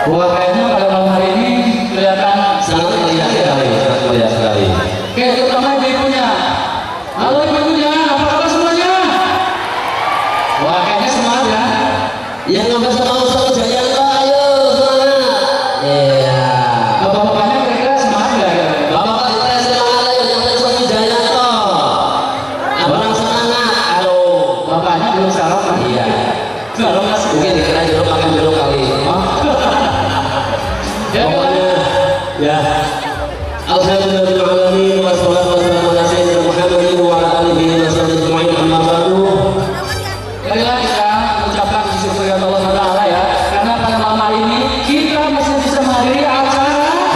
Wah, kayaknya pada malam hari ini kelihatan sangat meriah sekali, sangat meriah sekali. Oke, terutama ibu-ibunya. Halo ibu-ibunya, apa kabar semuanya? Wah, kayaknya semangat ya. Yang nambah sama Ustaz Jayanto, ayo semangat. Iya. Bapak-bapaknya kira-kira semangat nggak? Bapak kita semangat, ayo yang Ustaz Jayanto. Abang semangat, halo. Bapaknya belum sarapan. Iya. Kalau masih Mungkin dikira dulu makan dulu kali. ya, Pokoknya, ya. Alhamdulillahirobbilalamin wassalatu wassalamu ala sayyidina Muhammadin wa ala alihi wa sahbihi ajma'in amma ba'du. Marilah kita mengucapkan syukur kepada Allah Taala ya, karena pada malam hari ini kita masih bisa menghadiri acara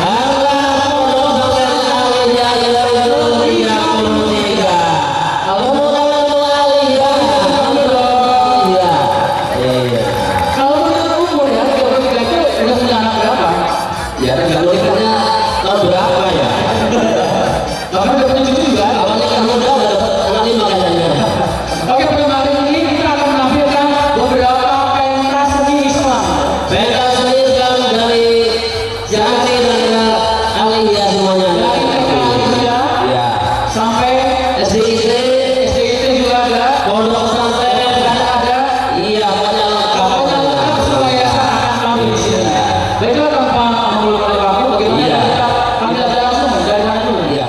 kalau menurut umur ya, kalau kita itu udah punya anak berapa? Ya, kalau ditanya tahun berapa ya? Bapak udah punya cucu juga? Awalnya kan muda udah dapat anak 5 katanya. Oke, pada hari ini kita akan menampilkan beberapa pentas seni Islam. Pentas seni Islam dari Jati dan Aliyah semuanya. Dari TK Aliyah Ya. sampai SDIT, SDIT juga ada. Pondok Pesantren Dan ada iya, pokoknya lengkap. pokoknya lengkap semua yayasan akan tampil di sini. Baiklah tanpa mengulur waktu, bagaimana Iya. kita panggil aja langsung dari mana dulu? Iya.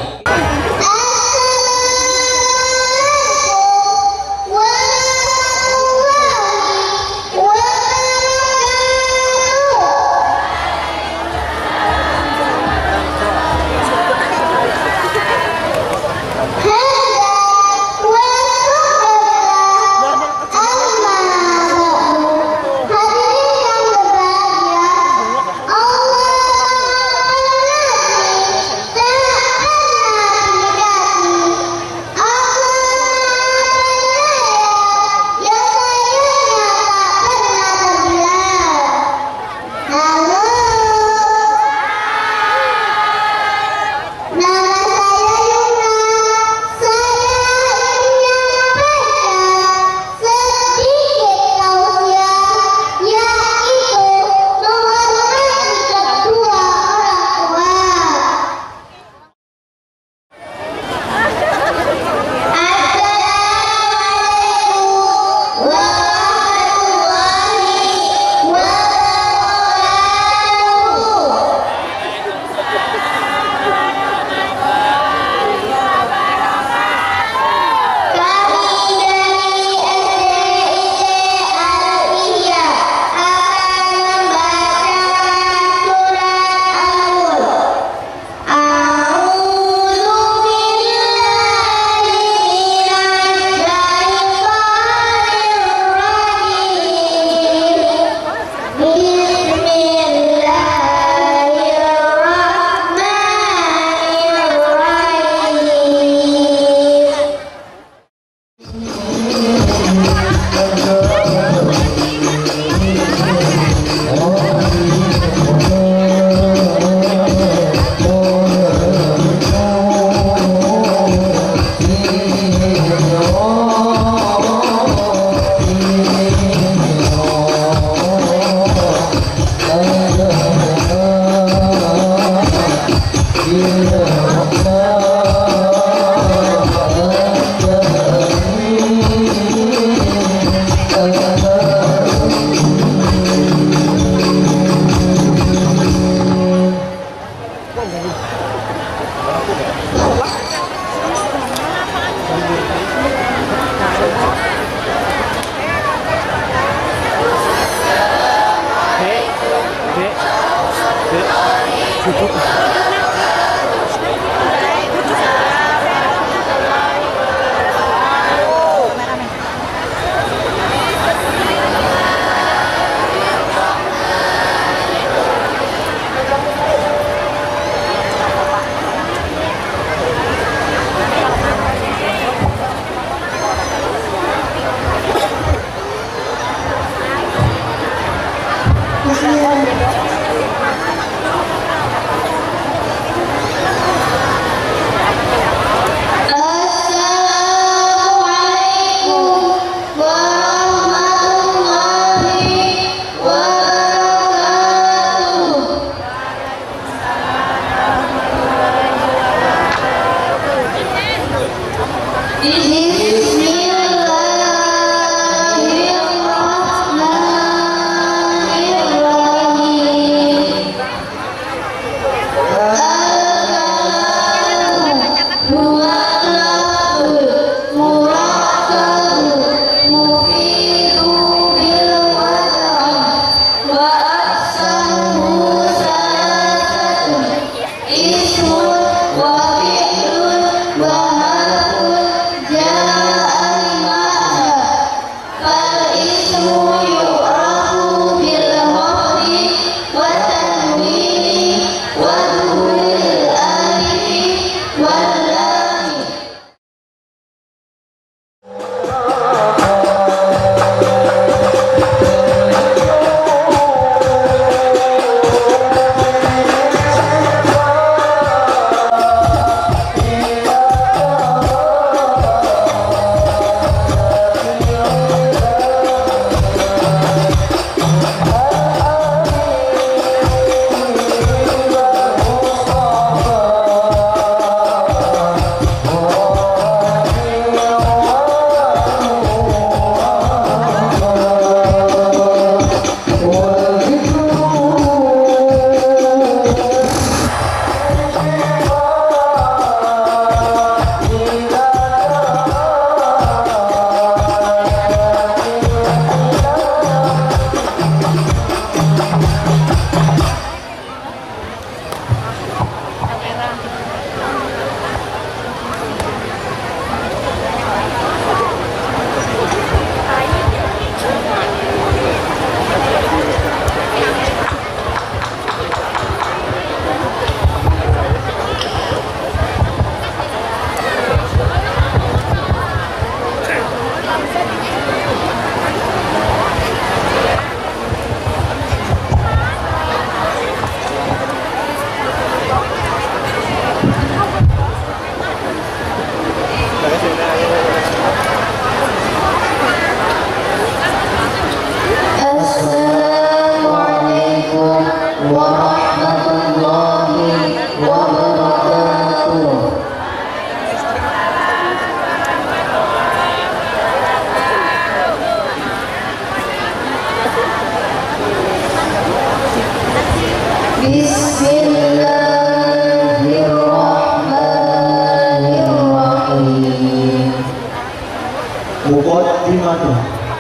Bismillahirrahmanirrahim. Muqaddimah.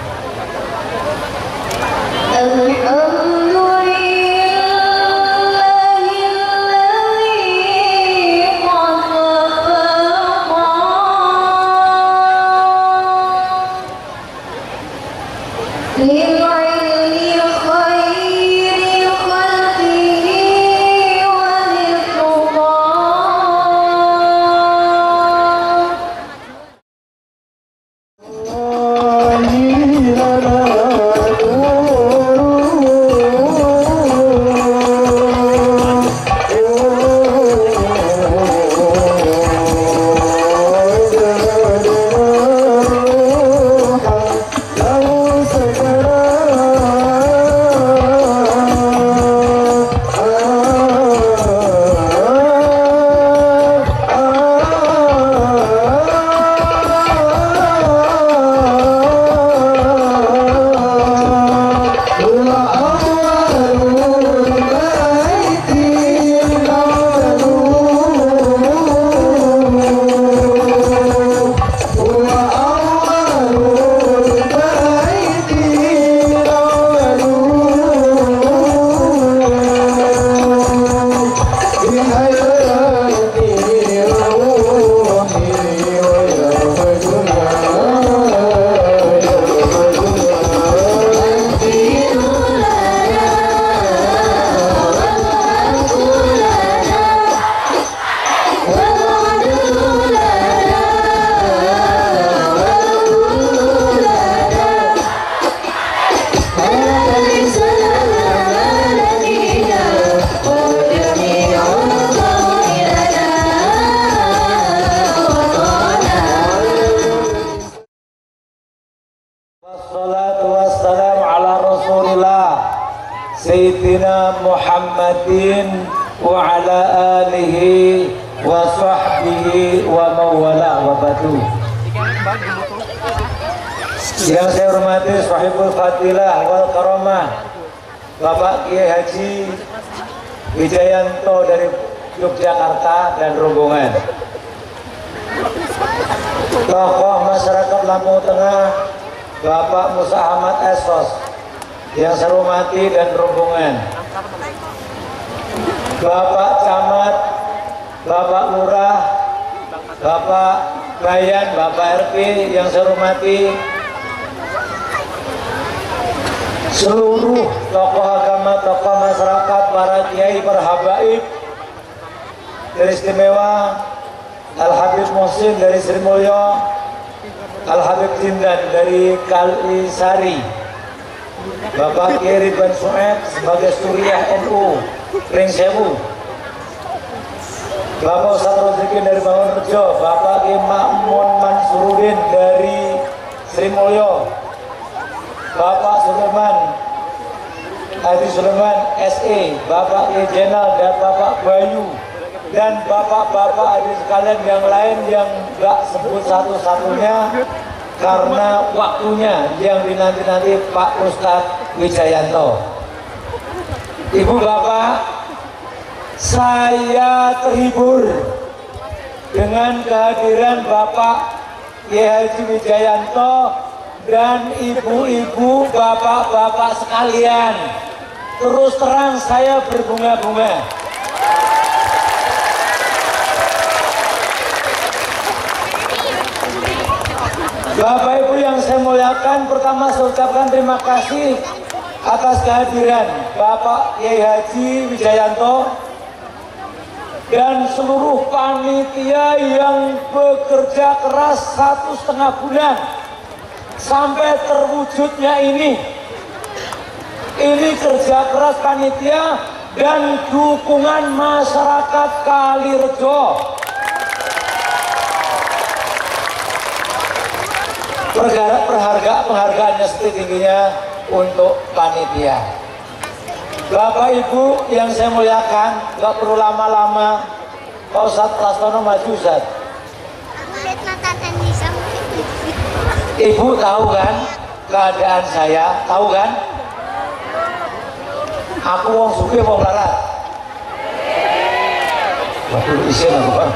Sayyidina Muhammadin wa ala alihi wa sahbihi wa mawala wa badu. Yang saya hormati Sahibul Fadilah wal Karamah Bapak Kiai Haji Wijayanto dari Yogyakarta dan rombongan, tokoh masyarakat Lampung Tengah Bapak Musa Ahmad Esos yang saya hormati dan rombongan, Bapak Camat, Bapak Lurah, Bapak Bayan, Bapak RP yang saya hormati, seluruh tokoh agama, tokoh masyarakat, para kiai, para habaib dari istimewa, Al-Habib Muhsin dari Sri Mulyo, Al-Habib Jindan dari Kalisari, Bapak Kiai Ridwan Sued sebagai Suriah NU Pringsewu, Bapak Ustadz Rozikin dari Bangunrejo, Bapak Kiai Makmun Mansurudin dari Sri Mulyo, Bapak Sulaiman Haji Sulaiman SE, Bapak Kiai Jenal dan Bapak Bayu, dan bapak-bapak adik sekalian yang lain yang gak sebut satu-satunya karena waktunya yang dinanti-nanti Pak Ustadz Wijayanto. Ibu bapak, saya terhibur dengan kehadiran Bapak Kiai Haji Wijayanto dan ibu-ibu, bapak-bapak sekalian. Terus terang saya berbunga-bunga. Bapak Ibu yang saya muliakan, pertama saya ucapkan terima kasih atas kehadiran Bapak Kiai Haji Wijayanto dan seluruh panitia yang bekerja keras 1,5 bulan sampai terwujudnya ini. Ini kerja keras panitia dan dukungan masyarakat Kalirejo. Penghargaannya setingginya untuk panitia. Bapak Ibu yang saya muliakan, gak perlu lama-lama. Pak Ustadz Prastono maju, Ustadz. Ibu tahu kan keadaan saya, tahu kan? Aku wong sugih wong larat. Waduh, isin aku Bang.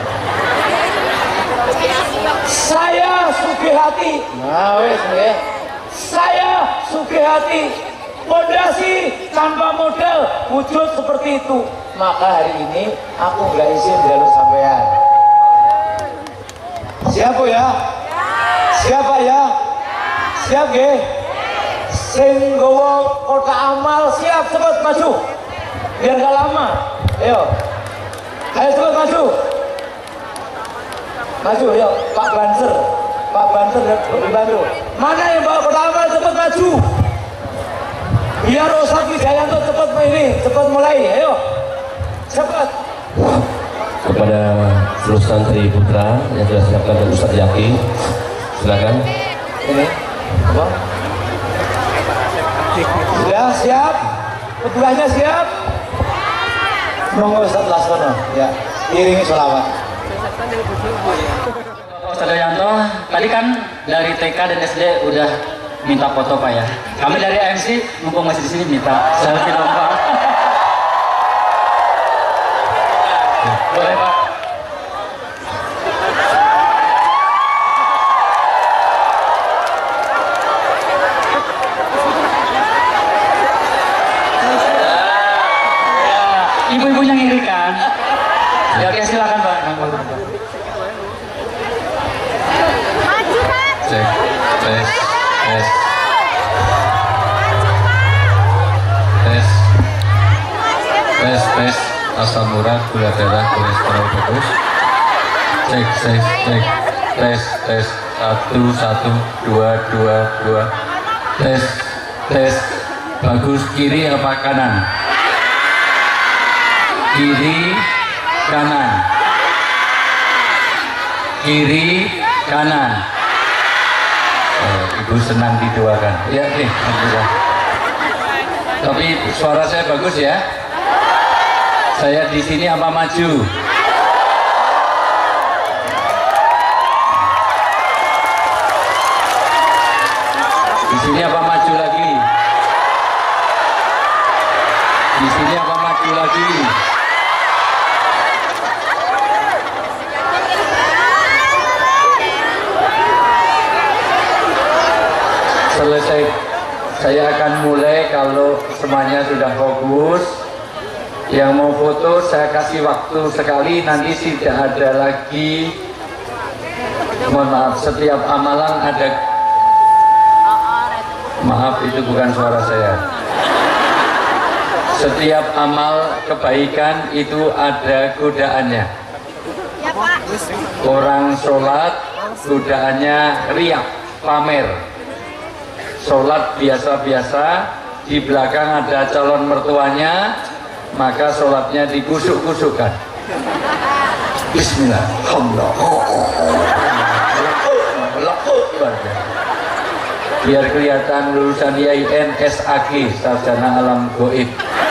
Saya Sugihati. Nah, wes ya. Saya Sugihati. Pondasi tanpa modal wujud seperti itu. Maka hari ini aku nggak izin jalur sampean. Siapa ya? Siapa ya? Siap ya? Sing gowo kotak amal siap, cepat maju. Biar gak lama. Ayo. Ayo cepat maju. Maju yuk, Pak Banser. Pak Banser dibantu. Mana yang bawa kotak amal cepat maju. Biar Ustadz Wijayanto cepat ini, cepat mulai. Ayo. Cepat. Kepada seluruh santri putra yang sudah siapkan dan Ustadz Yaki, silakan. Ini, apa? Sudah siap? Ketuanya siap? Monggo Ustadz Laskono, ya, iringi sholawat. Ustadz Wijayanto, tadi kan dari TK dan SD udah minta foto Pak ya. Kami dari AMC mumpung masih di sini minta selfie dong Pak. Boleh Pak. Ibu-ibunya ngiri kan? Ya oke silakan Pak. Cek, tes, tes, tes, tes, tes, asam urat, gula darah, kolesterol bagus. Cek, cek, cek, tes, tes, 1, 1, 2, 2, 2, tes, tes, bagus. Kiri apa kanan? Kiri, kanan, kiri, kanan. Oh, ibu senang didoakan. Ya nih, alhamdulillah. Tapi suara saya bagus ya. Saya di sini apa maju? Di sini apa maju lagi? Di sini apa maju lagi? Selesai, saya akan mulai kalau semuanya sudah fokus. Yang mau foto saya kasih waktu sekali, nanti tidak ada lagi. Mohon maaf, setiap amalan ada. Maaf, itu bukan suara saya. Setiap amal kebaikan itu ada godaannya. Orang sholat godaannya riak, pamer. Sholat biasa-biasa, di belakang ada calon mertuanya, maka sholatnya dikusuk-kusukkan. Bismillah, biar kelihatan lulusan IAIN SAG, sarjana alam goib.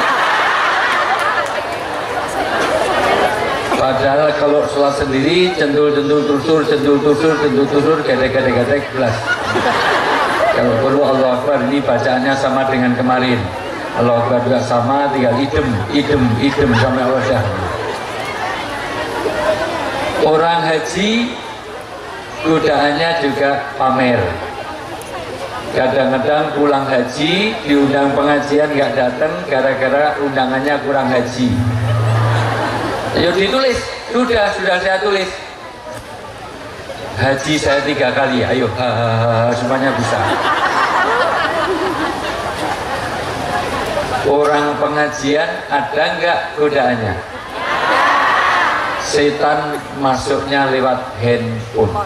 Padahal kalau sholat sendiri centul-centul tusur, gedek-gedek belas. Kalau perlu Allah Akbar, ini bacaannya sama dengan kemarin. Allah Akbar juga sama, tinggal idem sampai Allah. Orang haji godaannya juga pamer. Kadang-kadang pulang haji diundang pengajian nggak datang gara-gara undangannya kurang haji. Ayo ditulis, sudah saya tulis. Haji saya 3 kali, ayo semuanya bisa. Orang pengajian ada nggak godaannya? Setan masuknya lewat handphone.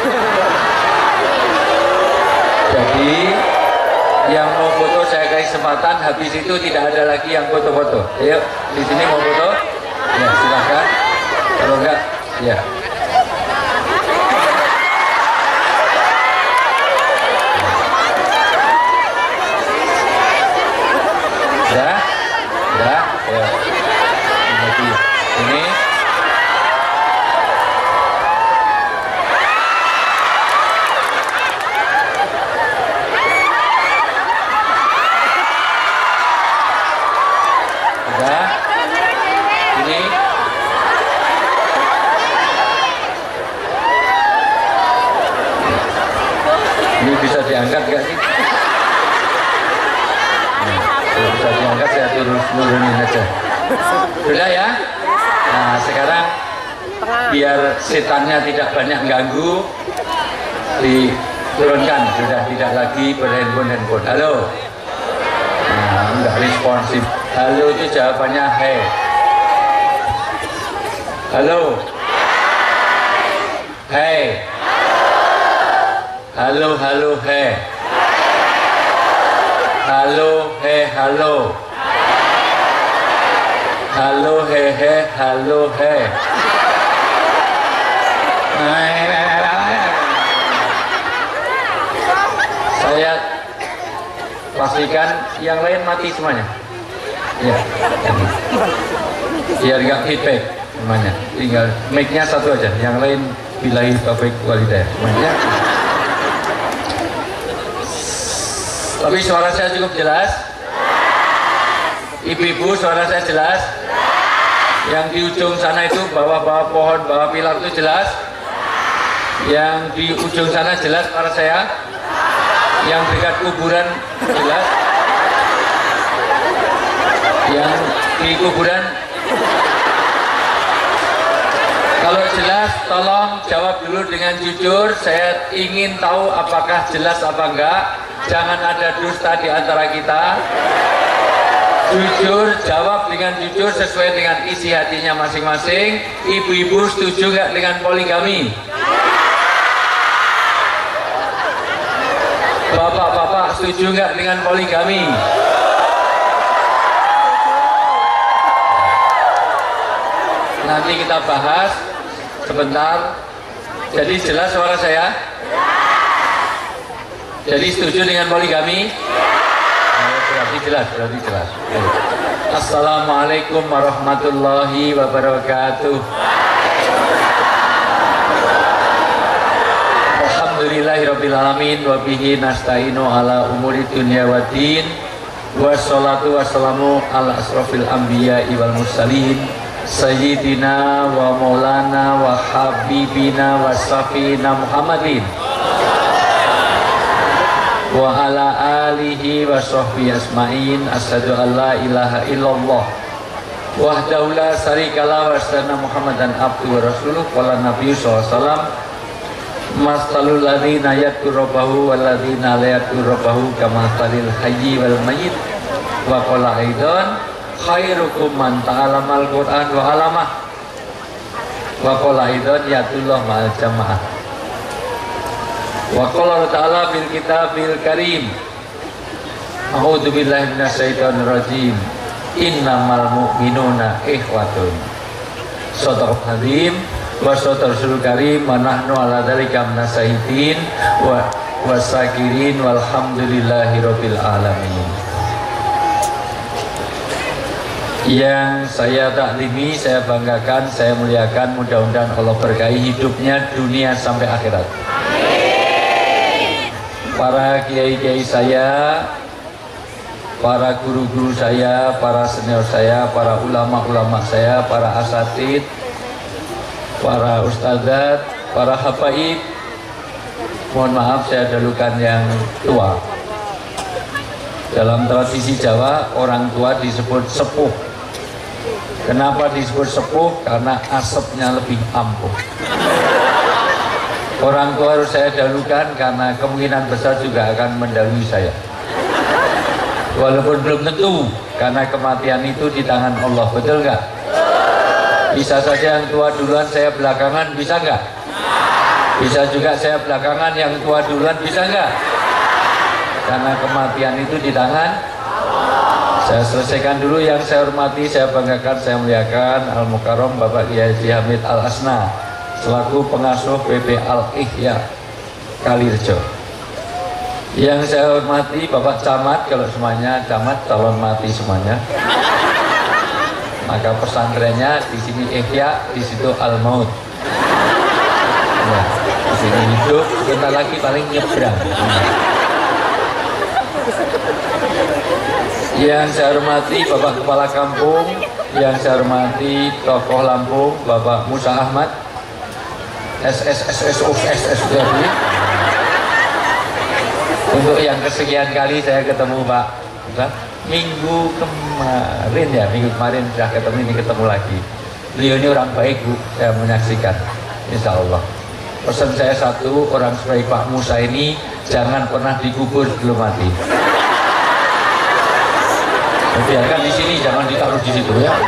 Jadi yang mau foto saya kasih kesempatan, habis itu tidak ada lagi yang foto-foto. Ayo, di sini mau foto? Ya silakan. Kalau enggak, ya. Ya. Ini. Udah. Ini. usah diangkat, saya turunin aja. Sudah ya? Nah sekarang biar setannya tidak banyak ganggu, diturunkan, sudah tidak lagi berhandphone. Halo? Nah enggak responsif. Halo itu jawabannya he. Halo? Hey. Halo, he. Halo, he, halo. Halo, he, halo, he. Saya pastikan yang lain mati semuanya. Ya. Biar nggak feedback semuanya. Tinggal mic-nya satu aja, yang lain bilahi taufik walhidayah semuanya. Tapi suara saya cukup jelas? Ibu-ibu suara saya jelas? Yang di ujung sana itu bawah-bawah pohon, bawah pilar itu jelas? Yang di ujung sana jelas suara saya? Yang dekat kuburan jelas? Yang di kuburan? Kalau jelas tolong jawab dulu dengan jujur. Saya ingin tahu apakah jelas apa enggak. Jangan ada dusta di antara kita. Jujur, jawab dengan jujur sesuai dengan isi hatinya masing-masing. Ibu-ibu setuju nggak dengan poligami? Bapak-bapak setuju nggak dengan poligami? Nanti kita bahas sebentar. Jadi jelas suara saya? Jadi setuju dengan poligami? Berarti jelas. Assalamualaikum warahmatullahi wabarakatuh. Alhamdulillahirabbil alamin wa bihi nasta'inu ala umuri dunya waddin. Wassalatu wassalamu ala asrofil anbiya'i wal mursalin sayyidina wa maulana wa habibina wa safina Muhammadin wa ala alihi wa sahbihi asma'in. Asyhadu an la ilaha illallah wahdahu la syarikalah wa asyhadu Muhammadan abduhu wa rasuluh. Qala Nabi sallallahu alaihi wasallam mastalul ladzina yadhkurubahu wal ladzina la yadhkurubahu kamathalil hayyi wal mayyit. Wa qala aidan khairukum man ta'allamal Qur'an wa 'allamah. Wa qala aidan yatullah ma'al jamaah. Wa qala ta'ala fil kitabil karim a'udzu billahi minasyaitonir rajim innamal mu'minuna ikhwatun. Shadaqal azim wa shadaqal karim wa nahnu ala dzalika minasyahitin wa wasakirin walhamdulillahi rabbil alamin. Yang saya taklimi, saya banggakan, saya muliakan, mudah-mudahan Allah berkahi hidupnya dunia sampai akhirat. Para kiai-kiai saya, para guru-guru saya, para senior saya, para ulama-ulama saya, para asatid, para ustadzat, para habaib. Mohon maaf saya dahulukan yang tua. Dalam tradisi Jawa, orang tua disebut sepuh. Kenapa disebut sepuh? Karena asapnya lebih ampuh. Orang tua harus saya dahulukan karena kemungkinan besar juga akan mendahului saya. Walaupun belum tentu, karena kematian itu di tangan Allah, betul nggak? Bisa saja yang tua duluan, saya belakangan, bisa nggak? Bisa juga saya belakangan, yang tua duluan, bisa nggak? Karena kematian itu di tangan. Saya selesaikan dulu yang saya hormati, saya banggakan, saya muliakan Al-Mukarram Bapak Kiai Haji Hamid Al-Asna selaku pengasuh PP Al-Ihya Kalirejo. Yang saya hormati Bapak Camat, kalau semuanya Camat calon mati semuanya. Maka pesantrennya di sini Ihya, di situ Al-Maut. Ya, di sini hidup, sebentar lagi paling nyebrang. Yang saya hormati Bapak Kepala Kampung, yang saya hormati tokoh Lampung Bapak Musa Ahmad SSSSOSSD. Untuk yang kesekian kali saya ketemu Pak minggu kemarin sudah ketemu lagi. Beliau ini orang baik Bu, saya menyaksikan, insya Allah. Pesan saya satu, orang sebaik Pak Musa ini jangan pernah dikubur sebelum mati. Biarkan di sini, jangan ditaruh di situ ya.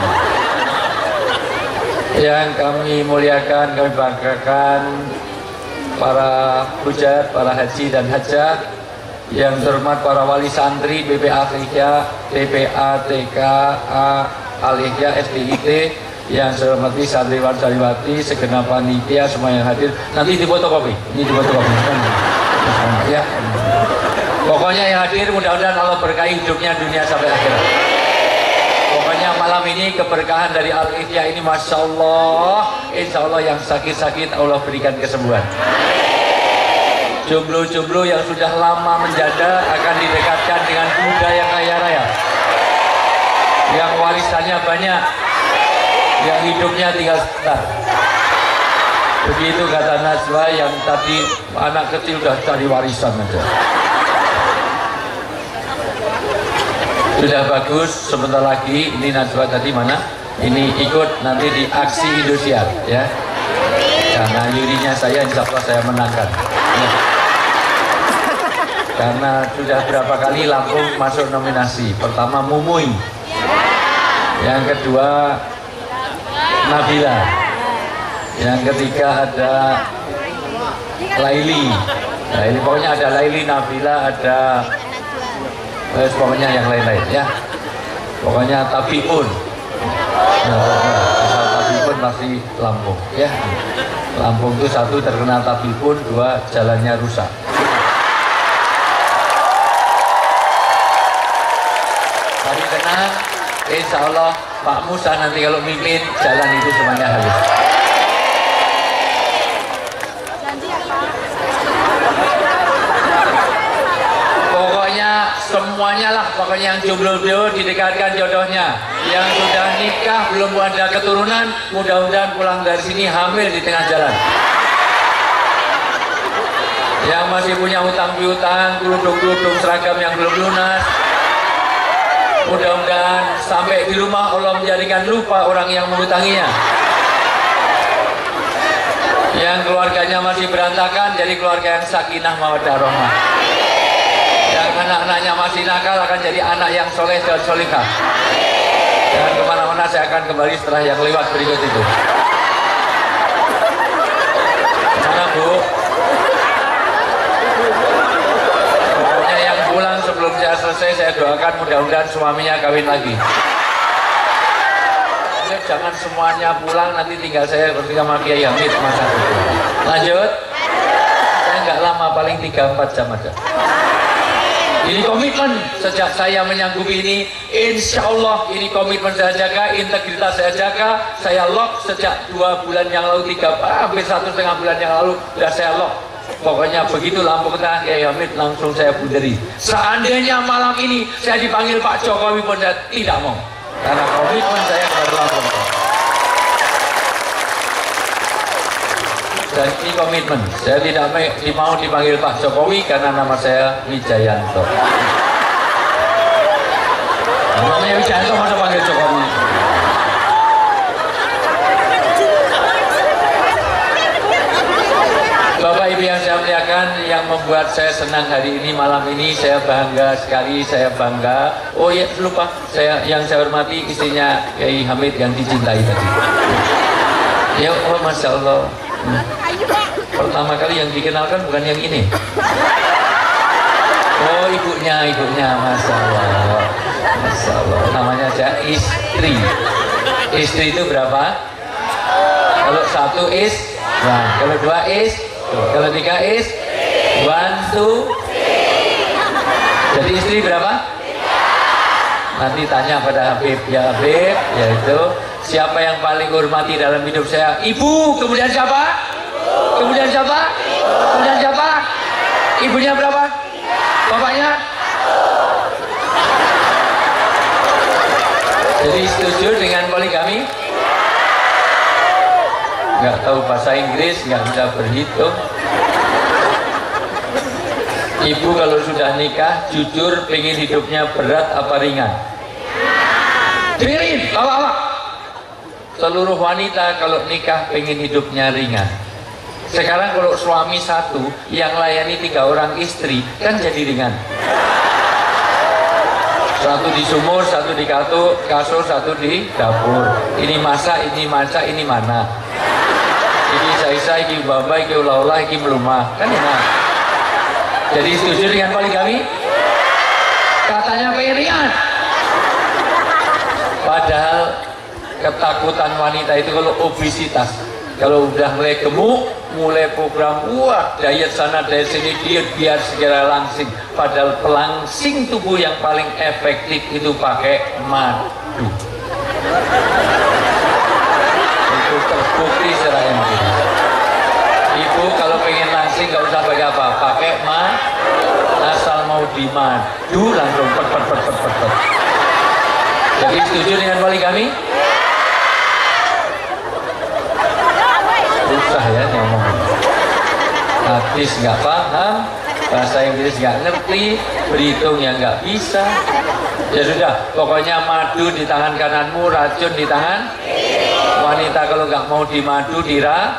Yang kami muliakan, kami banggakan para hujat, para haji dan hajah, yang terhormat para wali santri BPA Al-Ihya, TPA, TKA, Al-Ihya, SDIT, yang saya hormati santriwan santriwati, segenap panitia semua yang hadir. Nanti difotokopi, ini difotokopi ya. Pokoknya yang hadir mudah-mudahan Allah berkahi hidupnya dunia sampai akhirat. Pokoknya malam ini keberkahan dari Al-Ihya ini Masya Allah, insya Allah yang sakit-sakit Allah berikan kesembuhan. Jomblo-jomblo yang sudah lama menjanda akan didekatkan dengan kuda yang kaya raya, yang warisannya banyak, yang hidupnya tinggal sebentar. Begitu kata Najwa yang tadi anak kecil udah cari warisan aja. Sudah bagus, sebentar lagi ini Najwa tadi mana? Ini ikut nanti di aksi Indosiar ya. Karena jurinya saya insya Allah saya menangkan ya. Karena sudah berapa kali Lampung masuk nominasi. Pertama Mumuy, yang kedua Nabila, yang ketiga ada Laili. Pokoknya ada Laili, Nabila, ada pokoknya yang lain-lain ya. Pokoknya Tabiun. Asal Tabiun masih Lampung ya. Lampung itu satu terkenal Tabiun, dua jalannya rusak. Hari tenang, insya Allah Pak Musa nanti kalau mimpin jalan itu semuanya halus. Semuanya lah, pokoknya yang jomblo didekatkan jodohnya, yang sudah nikah belum ada keturunan mudah-mudahan pulang dari sini hamil di tengah jalan, yang masih punya hutang piutang, kerudung-kerudung seragam yang belum lunas, mudah-mudahan sampai di rumah Allah menjadikan lupa orang yang menghutanginya, yang keluarganya masih berantakan jadi keluarga yang sakinah mawaddah rahmah, yang anak-anaknya masih nakal akan jadi anak yang soleh dan solihah. Dan kemana-mana saya akan kembali setelah yang lewat berikut itu. Mana Bu? Pokoknya yang pulang sebelum saya selesai saya doakan mudah-mudahan suaminya kawin lagi. Ya, jangan semuanya pulang nanti tinggal saya bertiga sama Kiai Hamid masa itu. Lanjut. Saya nggak lama, paling 3-4 jam aja. Ini komitmen sejak saya menyanggupi ini, insya Allah ini komitmen saya jaga, integritas saya jaga, saya lock sejak 2 bulan yang lalu, hampir 1,5 bulan yang lalu sudah saya lock. Pokoknya begitu Lampung Tengah Kiai Hamid langsung saya bunderi. Seandainya malam ini saya dipanggil Pak Jokowi pun saya tidak mau, karena komitmen saya kepada Lampung Tengah. Dan ini komitmen, saya tidak mau dipanggil Pak Jokowi karena nama saya Wijayanto. Namanya Wijayanto masa panggil Jokowi? Bapak Ibu yang saya muliakan, yang membuat saya senang hari ini, malam ini saya bangga sekali, saya bangga. Oh ya lupa, yang saya hormati istrinya Kiai Hamid yang dicintai tadi. Ya oh Masya Allah. Pertama kali yang dikenalkan bukan yang ini. Oh ibunya, Masya Allah. Masya Allah. Namanya aja istri. Istri itu berapa? Kalau 1 is 1, kalau 2 is 2, kalau 3 is 1, 2. Jadi istri berapa? Nanti tanya pada Habib, ya Habib, yaitu siapa yang paling hormati dalam hidup saya? Ibu, kemudian siapa? Kemudian siapa? Kemudian siapa? Ibunya berapa? Bapaknya? Jadi setuju dengan poligami? Nggak tahu bahasa Inggris, nggak bisa berhitung. Ibu kalau sudah nikah, jujur pengen hidupnya berat apa ringan? Dengerin, bapak-bapak. Seluruh wanita kalau nikah pengen hidupnya ringan. Sekarang kalau suami satu yang layani 3 orang istri kan jadi ringan. Satu di sumur, satu di kasur, satu di dapur. Ini masak, ini masak, ini mana? Ini saya, ini bamba, ini ulah-ulah, ini melumah. Kan enak. Jadi setuju dengan poligami? Katanya pengen ringan. Padahal ketakutan wanita itu kalau obesitas. Kalau udah mulai gemuk, mulai program wah diet sana diet sini diet biar segera langsing. Padahal pelangsing tubuh yang paling efektif itu pakai madu. Itu terbukti secara empiris. Ibu kalau pengen langsing nggak usah pakai apa, pakai madu. Asal mau dimadu langsung pet. Jadi setuju dengan poligami? Susah ya ngomong. Hadis nggak paham, bahasa Inggris nggak ngerti, berhitung yang nggak bisa. Ya sudah, pokoknya madu di tangan kananmu, racun di tangan. Wanita kalau nggak mau dimadu dira.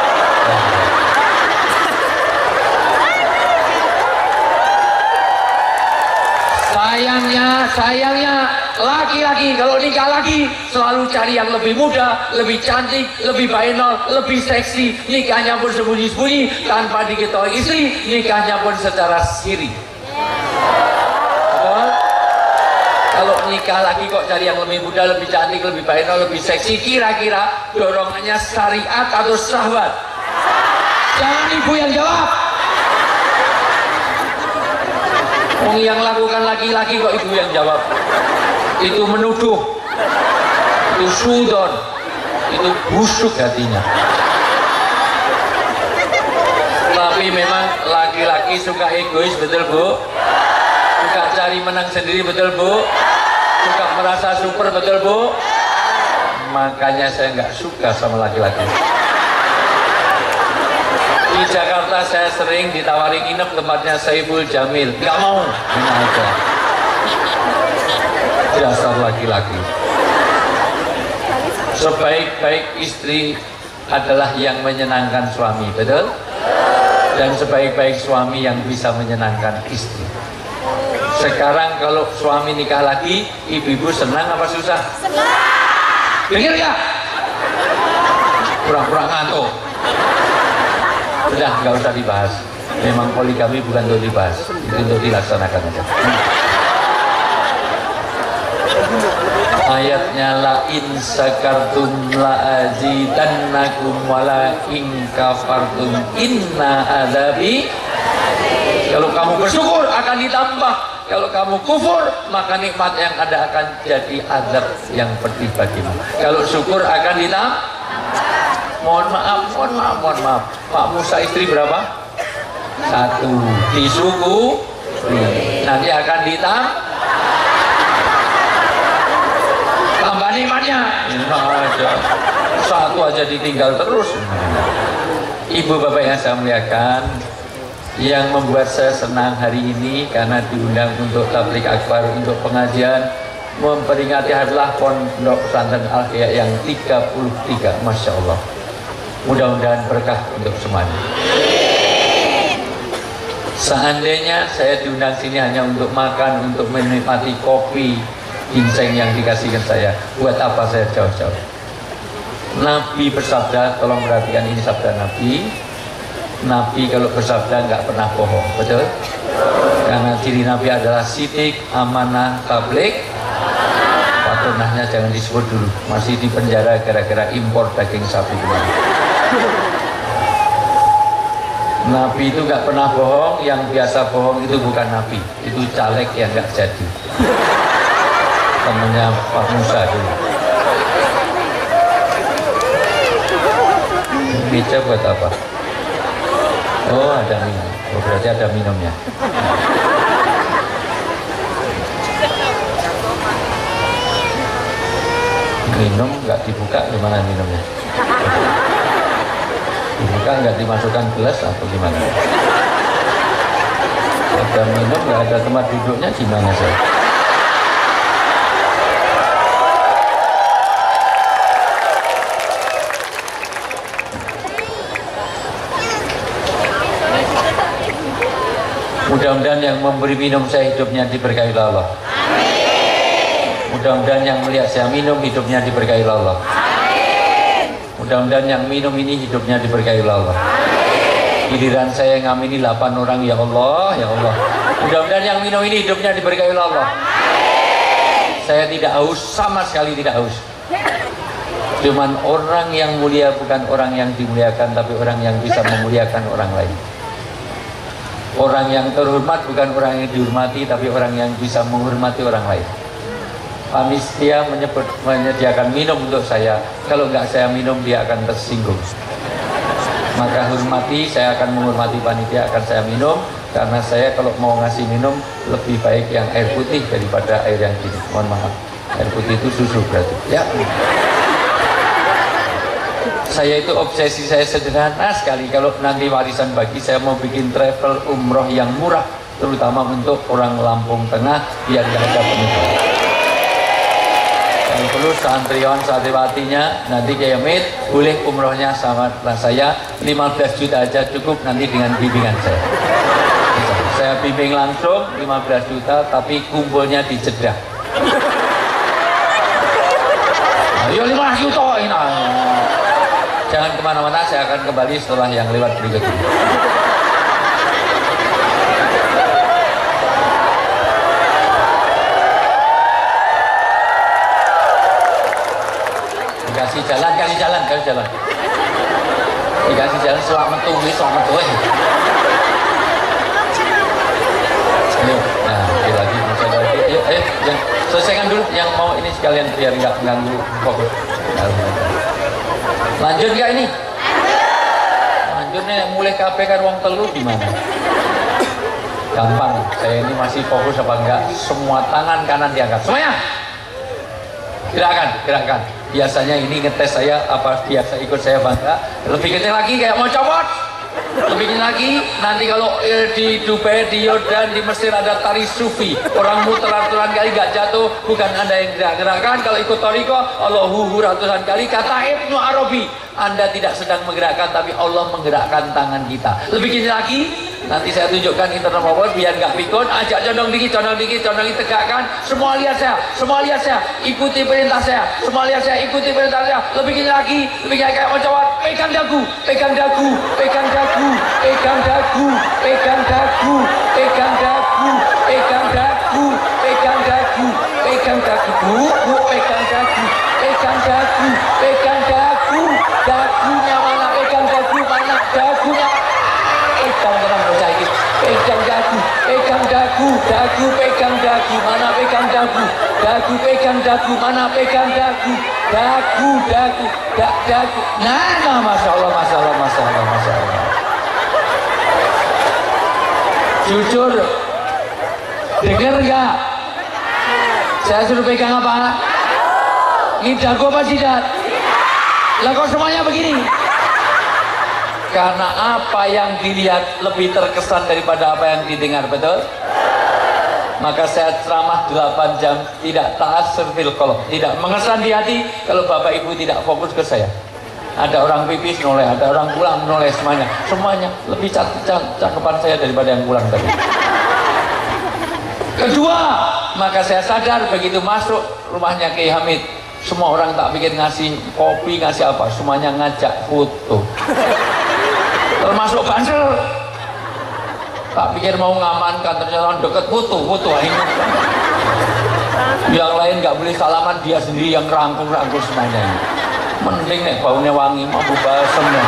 Sayangnya laki-laki kalau nikah lagi selalu cari yang lebih muda, lebih cantik, lebih bainol, lebih seksi. Nikahnya pun sembunyi-sembunyi tanpa diketahui istri, nikahnya pun secara siri. Kalau nikah lagi kok cari yang lebih muda, lebih cantik, lebih bainol, lebih seksi, kira-kira dorongannya syariat atau syahwat? Jangan ibu yang jawab. Yang lakukan laki-laki kok ibu yang jawab. Itu menuduh, itu sudon, itu busuk hatinya. Tapi memang laki-laki suka egois, betul Bu? Suka cari menang sendiri, betul Bu? Suka merasa super, betul Bu? Makanya saya nggak suka sama laki-laki. Di Jakarta saya sering ditawari nginep tempatnya Saiful Jamil, nggak mau, enak aja. Dasar laki-laki. Sebaik-baik istri adalah yang menyenangkan suami, betul? Dan sebaik-baik suami yang bisa menyenangkan istri. Sekarang kalau suami nikah lagi, ibu-ibu senang apa susah? Senang. Dengar ya? Pura-pura ngantuk. Sudah, nggak usah dibahas. Memang poligami bukan untuk dibahas, itu untuk dilaksanakan aja. Ayatnya la in sakartum la azidannakum wa la in kafartum inna adabi. Kalau kamu bersyukur akan ditambah, kalau kamu kufur maka nikmat yang ada akan jadi azab yang pedih bagimu. Kalau syukur akan ditambah. Mohon maaf. Pak Musa istri berapa? 1. Disuku nanti akan tambah nikmatnya. Satu aja ditinggal terus. Ibu bapak yang saya muliakan, yang membuat saya senang hari ini karena diundang untuk tabligh akbar, untuk pengajian memperingati adalah Pondok Pesantren Al-Hya yang 33. Masya Allah. Mudah-mudahan berkah untuk semuanya. Seandainya saya diundang sini hanya untuk makan, untuk menikmati kopi ginseng yang dikasihkan saya, buat apa saya jauh-jauh? Nabi bersabda, tolong perhatikan ini sabda Nabi. Nabi kalau bersabda nggak pernah bohong, betul? Karena ciri Nabi adalah sidik, amanah, tabligh. Patronahnya jangan disebut dulu, masih di penjara gara-gara impor daging sapi kemarin. Nabi itu nggak pernah bohong, yang biasa bohong itu bukan Nabi, itu caleg yang nggak jadi. Temennya Pak Musa dulu. Meja buat apa? Oh ada minum, oh, berarti ada minumnya. Minum nggak dibuka, gimana minumnya? Dibuka nggak dimasukkan gelas atau gimana? ada minum, nggak ada tempat duduknya, gimana saya? Mudah-mudahan yang memberi minum saya hidupnya diberkahi oleh Allah. Mudah-mudahan yang melihat saya minum hidupnya diberkahi oleh Allah. Mudah-mudahan yang minum ini hidupnya diberkahi oleh Allah. Giliran saya ngamini 8 orang, ya Allah, ya Allah. Mudah-mudahan yang minum ini hidupnya diberkahi oleh Allah. Saya tidak haus, sama sekali tidak haus. Cuman orang yang mulia bukan orang yang dimuliakan, tapi orang yang bisa memuliakan orang lain. Orang yang terhormat bukan orang yang dihormati, tapi orang yang bisa menghormati orang lain. Panitia menyediakan minum untuk saya. Kalau nggak saya minum, dia akan tersinggung. Maka hormati, saya akan menghormati panitia, akan saya minum. Karena saya kalau mau ngasih minum, lebih baik yang air putih daripada air yang gini. Mohon maaf, air putih itu susu berarti. Ya. Saya itu obsesi saya sederhana sekali. Kalau nanti warisan bagi, saya mau bikin travel umroh yang murah, terutama untuk orang Lampung Tengah, biar nggak ada penyebar. Yang perlu santriwan santriwatinya nanti Kiai Hamid boleh umrohnya sama saya 15 juta aja cukup, nanti dengan bimbingan saya. Saya bimbing langsung 15 juta, tapi kumpulnya di Jeddah. Ayo 15 juta ini. Jangan kemana-mana, saya akan kembali setelah yang lewat berikut ini. Dikasih jalan, kasih jalan. Dikasih jalan, selamat tuh. Ayo, nah, lagi, ayo, selesaikan dulu yang mau ini sekalian biar nggak mengganggu fokus. Lanjut nggak ini? Lanjut nih, mulai KPK ruang telu gimana? Gampang, saya ini masih fokus apa enggak? Semua tangan kanan diangkat, semuanya. Gerakan. Biasanya ini ngetes saya, apa biasa ikut saya bangga. Lebih kecil lagi kayak mau copot. Lebih kecil lagi, nanti kalau di Dubai, di Yordan, di Mesir ada tari sufi. Orang muter-aturan kali nggak jatuh, bukan Anda yang gerak-gerakan. Kalau ikut toriko, Allahu ratusan kali. Kata Ibnu Arabi, Anda tidak sedang menggerakkan, tapi Allah menggerakkan tangan kita. Lebih kecil lagi, nanti saya tunjukkan internal power biar nggak pikun. Ajak condong dikit, tegakkan. Semua lihat saya, ikuti perintah saya. Semua lihat saya, ikuti perintah saya. Lebih kecil lagi, kayak mau cowok. Pegang dagu. Dagunya mana? Pegang dagu mana? Dagunya. Pegang dagu, pegang dagu, mana pegang dagu, pegang dagu, mana pegang dagu, dagu. Nah, masya Allah. Jujur, dengar nggak? Saya suruh pegang apa? Ini dagu apa tidak? Lah kok semuanya begini? Karena apa yang dilihat lebih terkesan daripada apa yang didengar, betul? Maka saya ceramah 8 jam tidak ta'assur fil qalb, tidak mengesan di hati kalau Bapak Ibu tidak fokus ke saya. Ada orang pipis noleh, ada orang pulang noleh, semuanya lebih cakapan saya daripada yang pulang tadi. Kedua, maka saya sadar begitu masuk rumahnya Kiai Hamid, semua orang tak pikir ngasih kopi, ngasih apa, semuanya ngajak foto. Termasuk Bansel, tak pikir mau ngamankan, ternyata deket foto ini. Yang lain nggak boleh salaman, dia sendiri yang rangkul semuanya ini. Mending nih baunya wangi, mau balsemnya.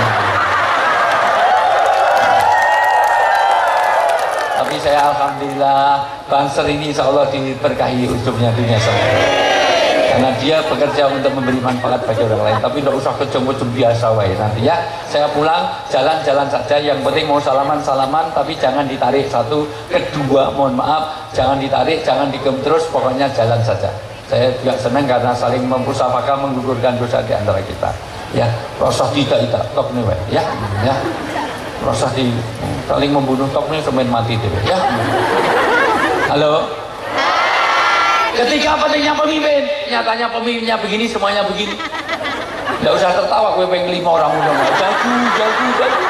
Tapi saya alhamdulillah Bansel ini insya Allah diberkahi ujungnya dunia saya. Karena dia bekerja untuk memberi manfaat bagi orang lain, tapi tidak usah kejam-kejam biasa wae nanti ya. Saya pulang jalan-jalan saja, yang penting mau salaman, tapi jangan ditarik. Satu, kedua, mohon maaf, jangan ditarik, jangan digem terus, pokoknya jalan saja. Saya juga senang karena saling memmusyawarahkan, menggugurkan dosa di antara kita. Ya, rasa tidak tok nih wae ya. Rasa di saling membunuh tok nih semen mati deh ya. Halo. Ketika pentingnya pemimpin, nyatanya pemimpinnya begini, semuanya begini. Nggak usah tertawa, gue pengen 5 orang udah jago.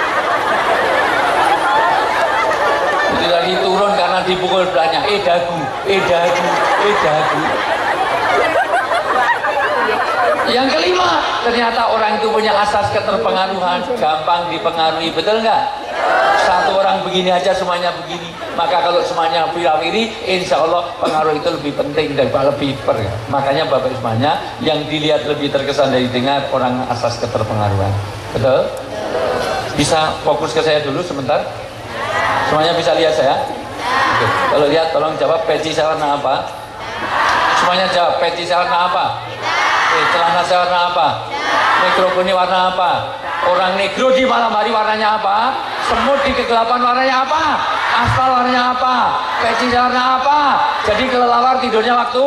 Itu tadi turun karena dipukul belakangnya, dagu. Yang kelima, ternyata orang itu punya asas keterpengaruhan, gampang dipengaruhi, betul nggak? Satu orang begini aja semuanya begini. Maka kalau semuanya wirawiri, insya Allah pengaruh itu lebih penting daripada lebih Makanya Bapak semuanya yang dilihat lebih terkesan dari dengar orang asas keterpengaruhan. Betul? Bisa fokus ke saya dulu sebentar? Semuanya bisa lihat saya? Oke. Kalau lihat tolong jawab, peci saya warna apa? Semuanya jawab, peci saya warna apa? Celana saya warna apa? Mikrofon ini warna apa? Orang negro di malam hari warnanya apa? Semut di kegelapan warnanya apa? Aspal warnanya apa? Peci saya warna apa? Jadi kelelawar tidurnya waktu?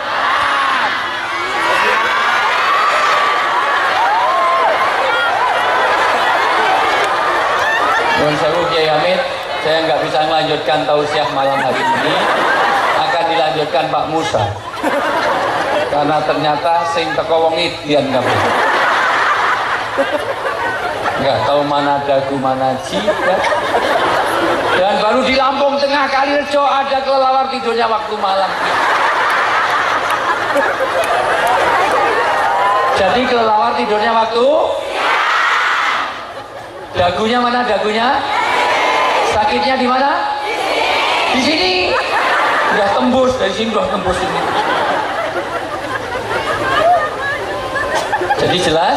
Nuwun sewu Kiai Hamid, saya nggak bisa melanjutkan tausiah malam hari ini. Akan dilanjutkan Pak Musa. Karena ternyata sing teko wong idian kabeh. Enggak tahu mana dagu mana jidat. Dan baru di Lampung Tengah Kalirejo ada kelelawar tidurnya waktu malam. Jadi kelelawar tidurnya waktu? Dagunya mana dagunya? Sakitnya di mana? Di sini. Udah tembus dari sini, udah tembus ini. Jadi jelas?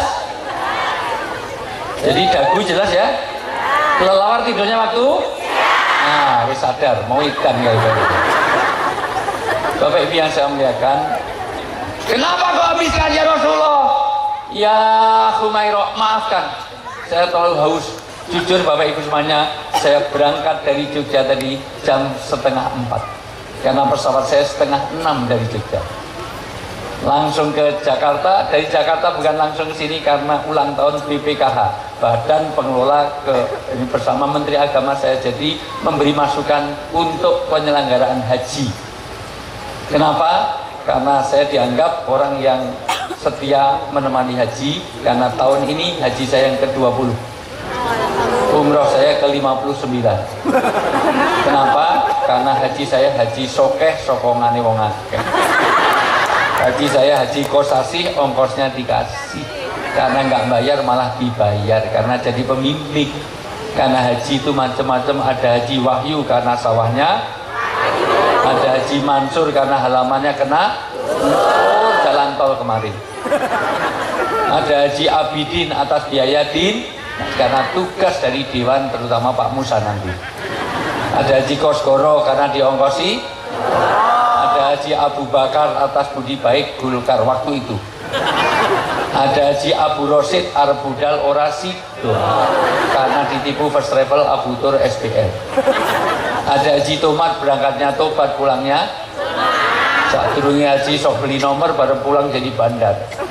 Jadi dagu jelas ya? Kelelawar tidurnya waktu? Nah, wis sadar, mau ikan kayak gitu. Bapak Ibu yang saya muliakan, kenapa kau habiskan ya Rasulullah? Ya Humairah, maafkan, saya terlalu haus. Jujur Bapak Ibu semuanya, saya berangkat dari Jogja tadi jam 3:30 karena pesawat saya 5:30 dari Jogja. Langsung ke Jakarta, dari Jakarta bukan langsung ke sini karena ulang tahun BPKH, Badan Pengelola ini bersama Menteri Agama saya jadi memberi masukan untuk penyelenggaraan haji. Kenapa? Karena saya dianggap orang yang setia menemani haji, karena tahun ini haji saya yang ke-20, umroh saya ke-59. Kenapa? Karena haji saya haji sokeh sokongane wong akeh. Haji saya haji kosasi, ongkosnya dikasih. Karena nggak bayar malah dibayar, karena jadi pemimpin. Karena haji itu macam-macam, ada haji wahyu karena sawahnya, ada haji mansur karena halamannya kena jalan tol kemarin, ada haji abidin atas biaya din karena tugas dari dewan terutama Pak Musa nanti, ada haji kosgoro karena diongkosi, ada haji Abu Bakar atas budi baik Golkar waktu itu, ada haji Abu Rosid Arbudal Orasi karena ditipu first travel Abu Tur SPL, ada haji Tomat berangkatnya tobat pulangnya saat turunnya haji sok beli nomor baru pulang jadi bandar.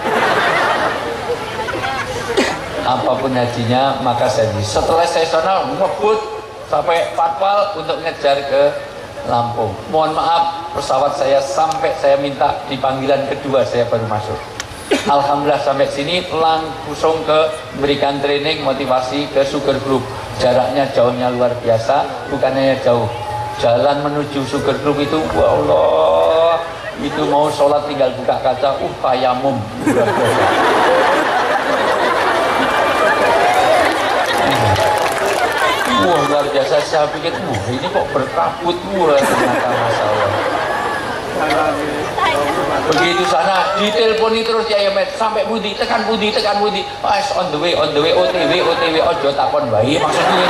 Apapun hajinya maka saya setelah sesional ngebut sampai Patwal untuk ngejar ke Lampung. Mohon maaf pesawat saya sampai saya minta di panggilan kedua saya baru masuk. Alhamdulillah sampai sini langsung ke berikan training motivasi ke Sugar Group. Jaraknya jauhnya luar biasa, bukannya jauh. Jalan menuju Sugar Group itu, wah Allah, itu mau sholat tinggal buka kaca, tayamum. Wah luar biasa, saya pikir, ini kok berkabut, ternyata masalah. Begitu sana, diteleponi terus ya Met, sampai budi, tekan budi, on the way, OTW, ojo takon bayi, maksudnya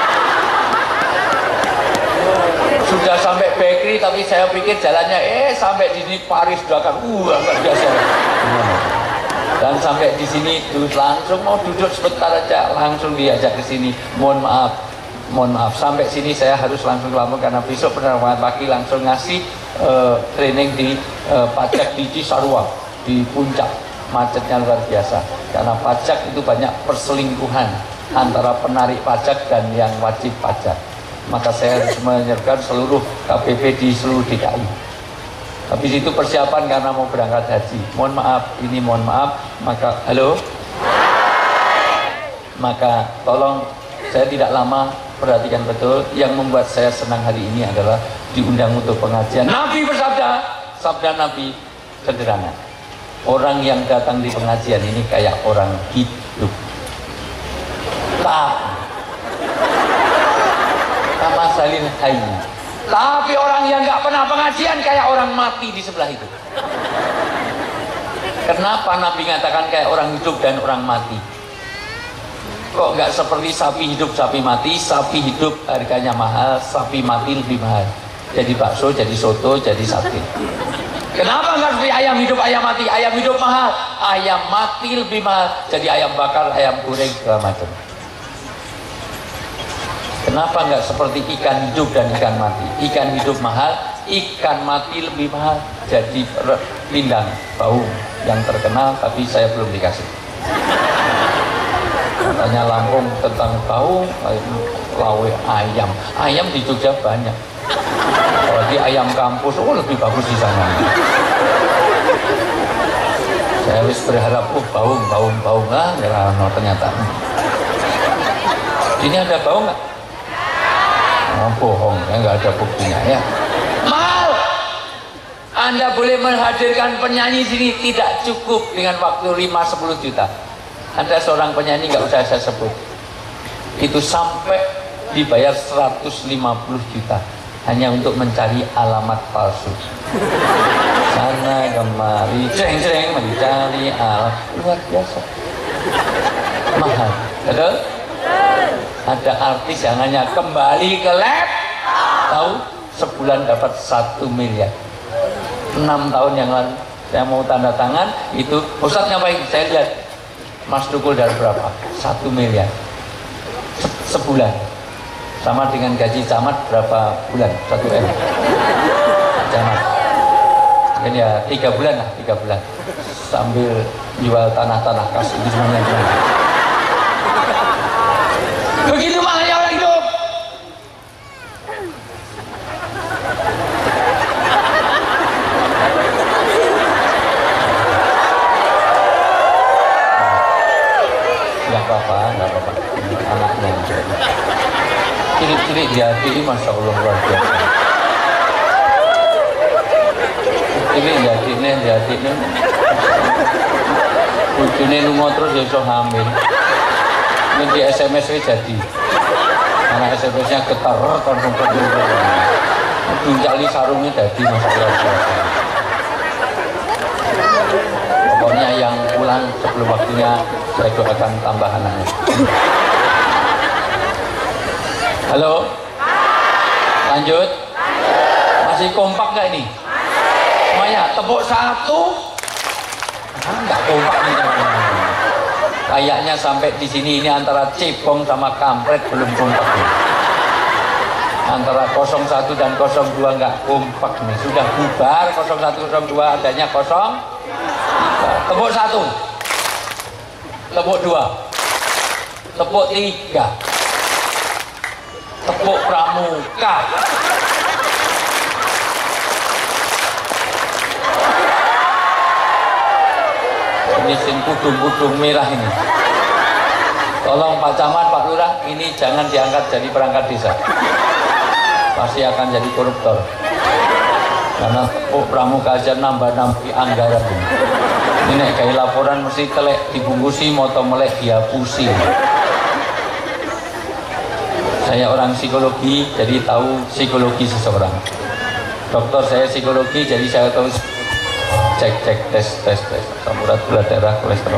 sudah sampai bakery, tapi saya pikir jalannya, sampai di sini Paris belakang, luar biasa. Dan sampai di sini terus langsung mau duduk sebentar aja, langsung diajak ke sini. Mohon maaf, sampai sini saya harus langsung ke Lampung karena besok penerbangan pagi langsung ngasih training di pajak di Cisarua di puncak, macetnya luar biasa karena pajak itu banyak perselingkuhan antara penarik pajak dan yang wajib pajak. Maka saya harus menyerahkan seluruh KPP di seluruh DKI. Habis itu persiapan karena mau berangkat haji. Mohon maaf, maka halo. Maka tolong saya tidak lama, perhatikan betul. Yang membuat saya senang hari ini adalah diundang untuk pengajian. Nabi bersabda, sabda Nabi sederhana. Orang yang datang di pengajian ini kayak orang hidup. Sama salin hayy. Tapi orang yang nggak pernah pengajian kayak orang mati di sebelah itu. Kenapa Nabi mengatakan kayak orang hidup dan orang mati? Kok nggak seperti sapi hidup, sapi mati? Sapi hidup harganya mahal, sapi mati lebih mahal. Jadi bakso, jadi soto, jadi sate. Kenapa nggak seperti ayam hidup, ayam mati? Ayam hidup mahal, ayam mati lebih mahal. Jadi ayam bakar, ayam goreng, segala macam. Kenapa nggak seperti ikan hidup dan ikan mati? Ikan hidup mahal, ikan mati lebih mahal. Jadi pindang, baung yang terkenal, tapi saya belum dikasih. Katanya Lampung tentang baung, lawe ayam. Ayam di Jogja banyak. Kalau di ayam kampus, lebih bagus di sana. Saya wis berharap, baung lah, ternyata. Ini ada baung nggak? Oh, bohong, ya nggak ada buktinya ya. Mahal. Anda boleh menghadirkan penyanyi sini, tidak cukup dengan waktu 5-10 juta. Anda seorang penyanyi nggak usah saya sebut. Itu sampai dibayar 150 juta hanya untuk mencari alamat palsu. Sana kemari, ceng mencari alamat, luar biasa. Mahal, betul? Ada artis yang hanya kembali ke lab, tahu sebulan dapat 1 miliar. 6 tahun yang lalu saya mau tanda tangan itu, Ustadz ngapain? Saya lihat Mas Tukul dari berapa? 1 miliar sebulan, sama dengan gaji camat berapa bulan? 1 M camat. Ini ya 3 bulan lah, 3 bulan sambil jual tanah-tanah kas itu semuanya. Begitu mahalnya orang hidup. Nggak apa-apa. Anaknya ciri-ciri di hati ini Masya Allah luar biasa. Ciri di hati ini bujune lunga terus ya iso hamil. Ini di SMS jadi karena SMS-nya getar tunjali sarungnya jadi masalah biasa. Pokoknya yang pulang sebelum waktunya saya doakan tambah anaknya. Halo, lanjut. Masih kompak nggak ini? Semuanya tepuk 1. Nggak kompak nih teman-teman. Kayaknya sampai di sini ini antara cebong sama kampret belum kompak nih. Antara 01 dan 02 nggak kompak nih. Sudah bubar 01 02 adanya 0. Tepuk 1, tepuk 2, tepuk 3, tepuk pramuka. Ini sing kudung-kudung merah ini. Tolong Pak Camat, Pak Lurah, ini jangan diangkat jadi perangkat desa. Pasti akan jadi koruptor. Karena pramuka aja nambah anggaran ini. Ini kayak laporan mesti telek dibungkusi, moto melek dihapusi. Saya orang psikologi, jadi tahu psikologi seseorang. Dokter saya psikologi, jadi saya tahu cek tes asam urat, gula darah, kolesterol.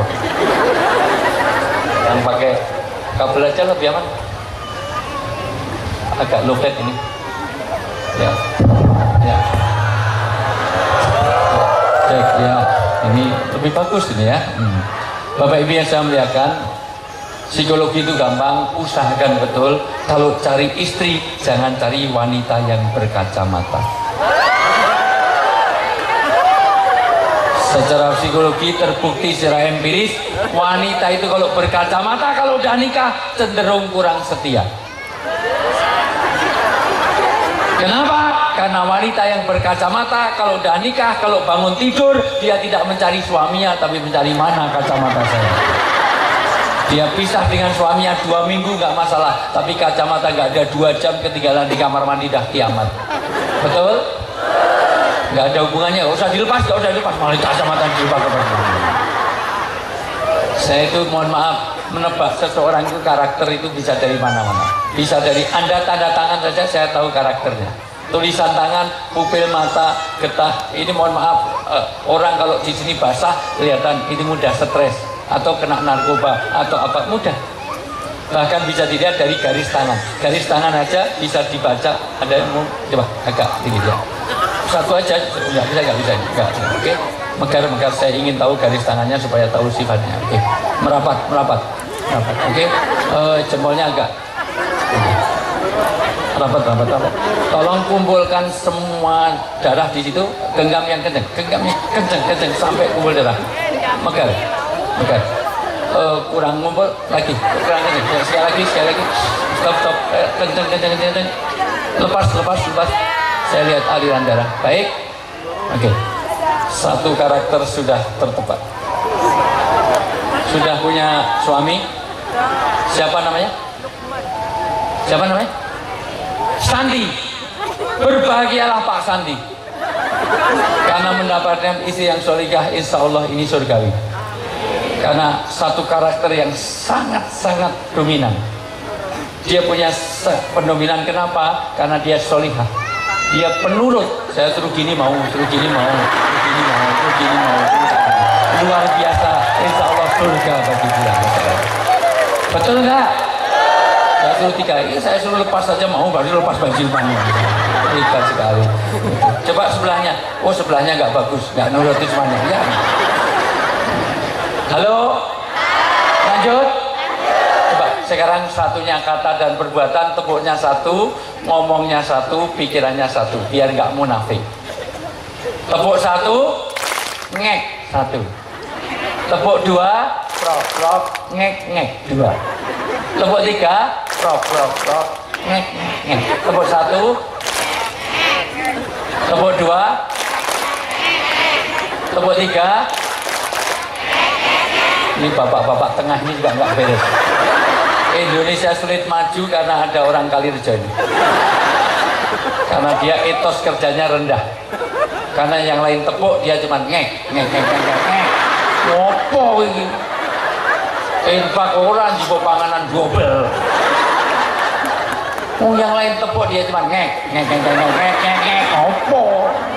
Yang pakai kabel aja lebih aman. Agak lowbat ini. Ya. Cek ya. Ini lebih bagus ini ya. Bapak Ibu yang saya muliakan, psikologi itu gampang, usahakan betul. Kalau cari istri, jangan cari wanita yang berkacamata. Secara psikologi terbukti secara empiris, wanita itu kalau berkacamata kalau udah nikah cenderung kurang setia. Kenapa? Karena wanita yang berkacamata kalau udah nikah, kalau bangun tidur dia tidak mencari suaminya tapi mencari mana kacamata saya. Dia pisah dengan suaminya 2 minggu nggak masalah, tapi kacamata nggak ada 2 jam ketinggalan di kamar mandi dah kiamat. Betul? Nggak ada hubungannya, nggak usah dilepas, malah kacamata dilepas. Saya itu mohon maaf, menebak seseorang itu karakter itu bisa dari mana-mana. Bisa dari Anda tanda tangan saja saya tahu karakternya. Tulisan tangan, pupil mata, getah. Ini mohon maaf, orang kalau di sini basah kelihatan ini mudah stres atau kena narkoba atau apa, mudah. Bahkan bisa dilihat dari garis tangan. Garis tangan aja bisa dibaca. Ada yang mau coba agak tinggi ya. Satu aja, nggak bisa. Oke. Megar-megar, saya ingin tahu garis tangannya supaya tahu sifatnya. Oke. Merapat. Oke. Jempolnya agak. Rapat. Tolong kumpulkan semua darah di situ, genggam yang kenceng sampai kumpul darah. Megar. Kurang ngumpul lagi, kurang kenceng. Sekali lagi. Stop. Kenceng. Lepas. Saya lihat aliran darah. Baik. Oke. Satu karakter sudah tertepat. Sudah punya suami. Siapa namanya? Sandi. Berbahagialah Pak Sandi, karena mendapatkan istri yang solihah, insya Allah ini surgawi. Karena satu karakter yang sangat dominan. Dia punya pendominan, kenapa? Karena dia solihah, dia penurut. Saya suruh gini mau. Luar biasa, insya Allah surga bagi dia. Betul nggak? Saya suruh 3, saya suruh lepas saja mau, baru lepas baju mana. Hebat sekali. Coba sebelahnya, sebelahnya nggak bagus, nggak nurutin semuanya. Ya. Halo, lanjut. Coba sekarang satunya kata dan perbuatan, tepuknya 1, ngomongnya 1, pikirannya 1, biar nggak munafik. Tepuk 1, ngek 1. Tepuk 2, prok, ngek 2. Tepuk 3, prok, ngek. Tepuk 1, tepuk 2, tepuk 3. Ini bapak-bapak tengah ini juga nggak beres. Indonesia sulit maju karena ada orang Kalirejo ini. Karena dia etos kerjanya rendah. Karena yang lain tepuk, dia cuma ngek. Ngopo ini? Infak orang juga panganan double. Yang lain tepuk, dia cuma ngek. Ngopo?